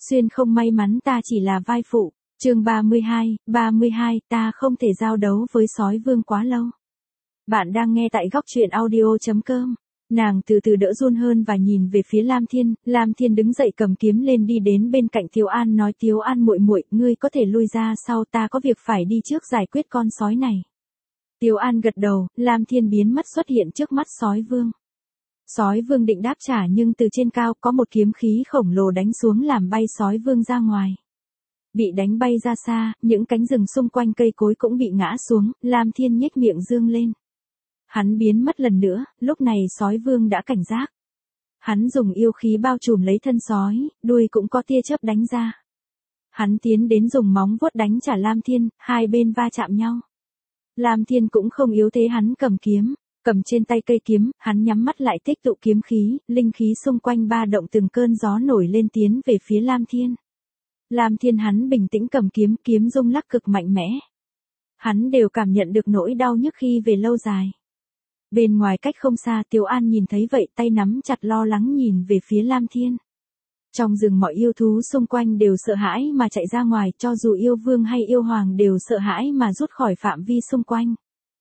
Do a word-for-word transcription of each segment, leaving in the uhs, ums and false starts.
Xuyên không may mắn ta chỉ là vai phụ. Chương ba mươi hai, ba mươi hai, ta không thể giao đấu với sói vương quá lâu. Bạn đang nghe tại góc truyện audio chấm com. Nàng từ từ đỡ run hơn và nhìn về phía Lam Thiên, Lam Thiên đứng dậy cầm kiếm lên đi đến bên cạnh Tiếu An nói Tiếu An muội muội, ngươi có thể lui ra sau, ta có việc phải đi trước giải quyết con sói này. Tiếu An gật đầu, Lam Thiên biến mất xuất hiện trước mắt sói vương. Sói vương định đáp trả nhưng từ trên cao có một kiếm khí khổng lồ đánh xuống làm bay sói vương ra ngoài. Bị đánh bay ra xa, những cánh rừng xung quanh cây cối cũng bị ngã xuống, Lam Thiên nhếch miệng dương lên. Hắn biến mất lần nữa, lúc này sói vương đã cảnh giác. Hắn dùng yêu khí bao trùm lấy thân sói, đuôi cũng có tia chớp đánh ra. Hắn tiến đến dùng móng vuốt đánh trả Lam Thiên, hai bên va chạm nhau. Lam Thiên cũng không yếu thế, hắn cầm kiếm, cầm trên tay cây kiếm, hắn nhắm mắt lại tích tụ kiếm khí, linh khí xung quanh ba động từng cơn gió nổi lên tiến về phía Lam Thiên. Lam Thiên hắn bình tĩnh cầm kiếm, kiếm rung lắc cực mạnh mẽ. Hắn đều cảm nhận được nỗi đau nhức khi về lâu dài. Bên ngoài cách không xa, Tiếu An nhìn thấy vậy, tay nắm chặt lo lắng nhìn về phía Lam Thiên. Trong rừng mọi yêu thú xung quanh đều sợ hãi mà chạy ra ngoài, cho dù yêu vương hay yêu hoàng đều sợ hãi mà rút khỏi phạm vi xung quanh.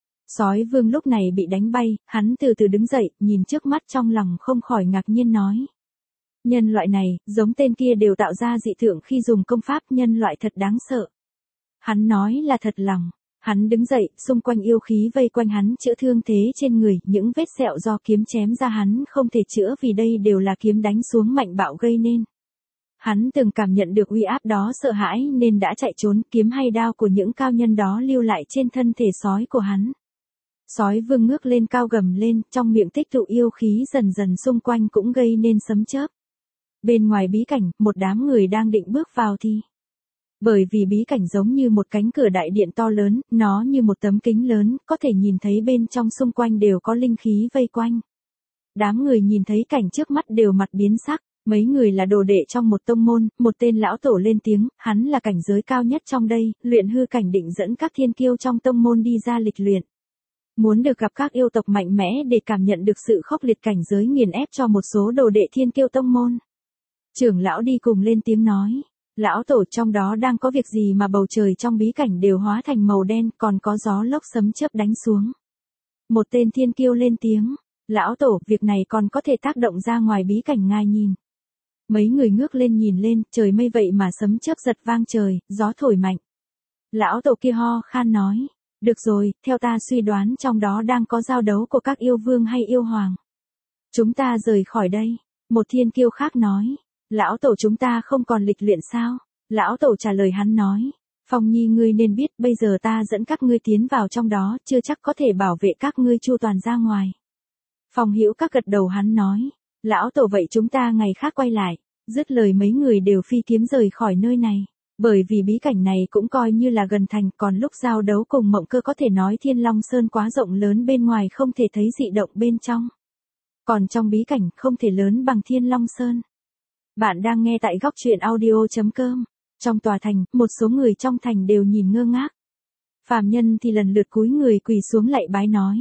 Sói vương lúc này bị đánh bay, hắn từ từ đứng dậy, nhìn trước mắt trong lòng không khỏi ngạc nhiên nói. Nhân loại này, giống tên kia đều tạo ra dị tượng khi dùng công pháp, nhân loại thật đáng sợ. Hắn nói là thật lòng. Hắn đứng dậy, xung quanh yêu khí vây quanh hắn chữa thương thế trên người, những vết sẹo do kiếm chém ra hắn không thể chữa vì đây đều là kiếm đánh xuống mạnh bạo gây nên. Hắn từng cảm nhận được uy áp đó sợ hãi nên đã chạy trốn, kiếm hay đao của những cao nhân đó lưu lại trên thân thể sói của hắn. Sói vương ngước lên cao gầm lên, trong miệng tích tụ yêu khí dần dần xung quanh cũng gây nên sấm chớp. Bên ngoài bí cảnh, một đám người đang định bước vào thì... Bởi vì bí cảnh giống như một cánh cửa đại điện to lớn, nó như một tấm kính lớn, có thể nhìn thấy bên trong xung quanh đều có linh khí vây quanh. Đám người nhìn thấy cảnh trước mắt đều mặt biến sắc, mấy người là đồ đệ trong một tông môn, một tên lão tổ lên tiếng, hắn là cảnh giới cao nhất trong đây, luyện hư cảnh định dẫn các thiên kiêu trong tông môn đi ra lịch luyện. Muốn được gặp các yêu tộc mạnh mẽ để cảm nhận được sự khốc liệt cảnh giới nghiền ép cho một số đồ đệ thiên kiêu tông môn. Trưởng lão đi cùng lên tiếng nói. Lão tổ, trong đó đang có việc gì mà bầu trời trong bí cảnh đều hóa thành màu đen, còn có gió lốc sấm chớp đánh xuống. Một tên thiên kiêu lên tiếng, lão tổ, việc này còn có thể tác động ra ngoài bí cảnh, ngài nhìn. Mấy người ngước lên nhìn lên, trời mây vậy mà sấm chớp giật vang trời, gió thổi mạnh. Lão tổ kia ho khan nói, được rồi, theo ta suy đoán trong đó đang có giao đấu của các yêu vương hay yêu hoàng. Chúng ta rời khỏi đây, một thiên kiêu khác nói. Lão tổ, chúng ta không còn lịch luyện sao? Lão tổ trả lời hắn nói. Phong Nhi, ngươi nên biết, bây giờ ta dẫn các ngươi tiến vào trong đó, chưa chắc có thể bảo vệ các ngươi chu toàn ra ngoài. Phong Hữu Các gật đầu, hắn nói. Lão tổ, vậy chúng ta ngày khác quay lại. Dứt lời mấy người đều phi kiếm rời khỏi nơi này. Bởi vì bí cảnh này cũng coi như là gần thành, còn lúc giao đấu cùng Mộng Cơ có thể nói Thiên Long Sơn quá rộng lớn, bên ngoài không thể thấy dị động bên trong. Còn trong bí cảnh không thể lớn bằng Thiên Long Sơn. Bạn đang nghe tại góc truyện audio chấm com. Trong tòa thành, một số người trong thành đều nhìn ngơ ngác. Phàm nhân thì lần lượt cúi người quỳ xuống lạy bái nói.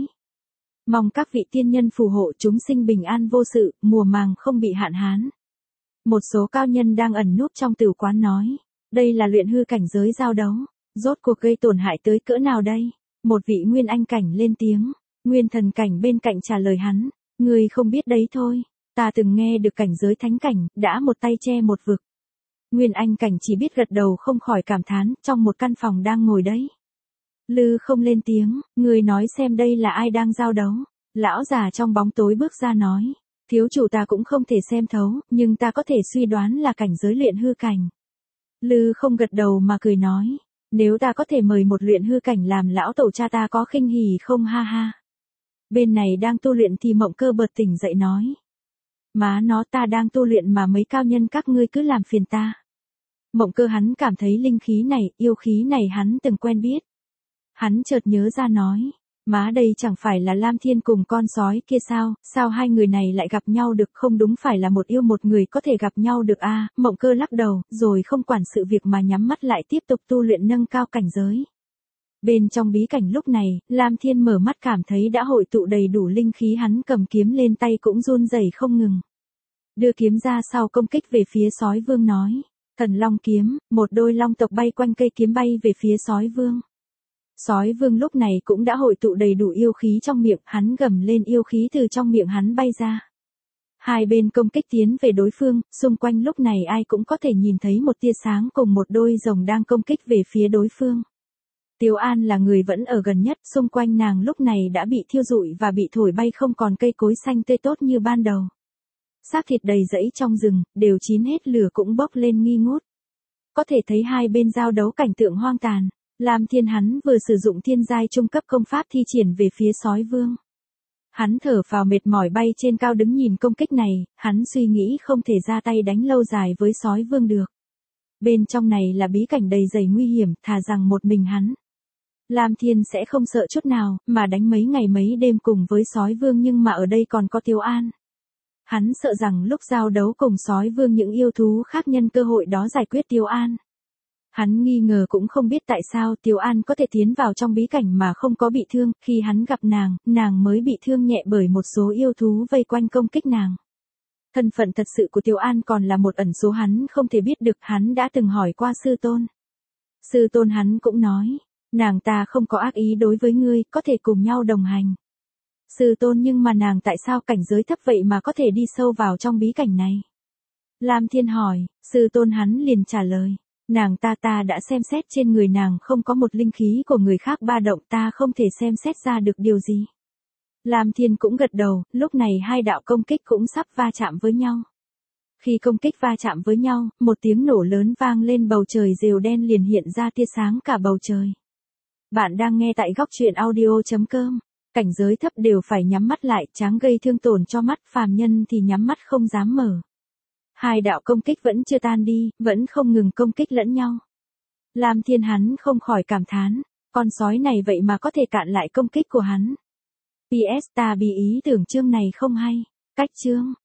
Mong các vị tiên nhân phù hộ chúng sinh bình an vô sự, mùa màng không bị hạn hán. Một số cao nhân đang ẩn núp trong tử quán nói. Đây là luyện hư cảnh giới giao đấu. Rốt cuộc gây tổn hại tới cỡ nào đây? Một vị nguyên anh cảnh lên tiếng. Nguyên thần cảnh bên cạnh trả lời hắn. Người không biết đấy thôi. Ta từng nghe được cảnh giới thánh cảnh, đã một tay che một vực. Nguyên anh cảnh chỉ biết gật đầu không khỏi cảm thán, trong một căn phòng đang ngồi đấy. Lư không lên tiếng, người nói xem đây là ai đang giao đấu. Lão già trong bóng tối bước ra nói, thiếu chủ, ta cũng không thể xem thấu, nhưng ta có thể suy đoán là cảnh giới luyện hư cảnh. Lư không gật đầu mà cười nói, nếu ta có thể mời một luyện hư cảnh làm lão tổ cha ta có khinh hỉ không, ha ha. Bên này đang tu luyện thì Mộng Cơ bật tỉnh dậy nói. Má nó, ta đang tu luyện mà mấy cao nhân các ngươi cứ làm phiền ta. Mộng Cơ hắn cảm thấy linh khí này, yêu khí này hắn từng quen biết. Hắn chợt nhớ ra nói, má đây chẳng phải là Lam Thiên cùng con sói kia sao, sao hai người này lại gặp nhau được, không đúng phải là một yêu một người có thể gặp nhau được a? À? Mộng Cơ lắc đầu, rồi không quản sự việc mà nhắm mắt lại tiếp tục tu luyện nâng cao cảnh giới. Bên trong bí cảnh lúc này, Lam Thiên mở mắt cảm thấy đã hội tụ đầy đủ linh khí, hắn cầm kiếm lên tay cũng run rẩy không ngừng. Đưa kiếm ra sau công kích về phía sói vương nói. Thần long kiếm, một đôi long tộc bay quanh cây kiếm bay về phía sói vương. Sói vương lúc này cũng đã hội tụ đầy đủ yêu khí trong miệng, hắn gầm lên yêu khí từ trong miệng hắn bay ra. Hai bên công kích tiến về đối phương, xung quanh lúc này ai cũng có thể nhìn thấy một tia sáng cùng một đôi rồng đang công kích về phía đối phương. Tiếu An là người vẫn ở gần nhất, xung quanh nàng lúc này đã bị thiêu rụi và bị thổi bay không còn cây cối xanh tươi tốt như ban đầu. Xác thịt đầy rẫy trong rừng, đều chín hết lửa cũng bốc lên nghi ngút. Có thể thấy hai bên giao đấu cảnh tượng hoang tàn. Lam Thiên hắn vừa sử dụng thiên giai trung cấp công pháp thi triển về phía sói vương. Hắn thở phào mệt mỏi bay trên cao đứng nhìn công kích này, hắn suy nghĩ không thể ra tay đánh lâu dài với sói vương được. Bên trong này là bí cảnh đầy dày nguy hiểm, thà rằng một mình hắn. Lam Thiên sẽ không sợ chút nào, mà đánh mấy ngày mấy đêm cùng với sói vương, nhưng mà ở đây còn có Tiếu An. Hắn sợ rằng lúc giao đấu cùng sói vương những yêu thú khác nhân cơ hội đó giải quyết Tiếu An. Hắn nghi ngờ cũng không biết tại sao Tiếu An có thể tiến vào trong bí cảnh mà không có bị thương, khi hắn gặp nàng, nàng mới bị thương nhẹ bởi một số yêu thú vây quanh công kích nàng. Thân phận thật sự của Tiếu An còn là một ẩn số hắn không thể biết được, hắn đã từng hỏi qua sư tôn. Sư tôn hắn cũng nói, nàng ta không có ác ý đối với ngươi, có thể cùng nhau đồng hành. Sư tôn, nhưng mà nàng tại sao cảnh giới thấp vậy mà có thể đi sâu vào trong bí cảnh này? Lam Thiên hỏi, sư tôn hắn liền trả lời. Nàng ta ta đã xem xét trên người nàng không có một linh khí của người khác ba động, ta không thể xem xét ra được điều gì. Lam Thiên cũng gật đầu, lúc này hai đạo công kích cũng sắp va chạm với nhau. Khi công kích va chạm với nhau, một tiếng nổ lớn vang lên, bầu trời rêu đen liền hiện ra tia sáng cả bầu trời. Bạn đang nghe tại góc truyện audio chấm com. Cảnh giới thấp đều phải nhắm mắt lại, tráng gây thương tổn cho mắt, phàm nhân thì nhắm mắt không dám mở. Hai đạo công kích vẫn chưa tan đi, vẫn không ngừng công kích lẫn nhau. Lam Thiên hắn không khỏi cảm thán, con sói này vậy mà có thể cạn lại công kích của hắn. pê ét ta bị ý tưởng chương này không hay. Cách chương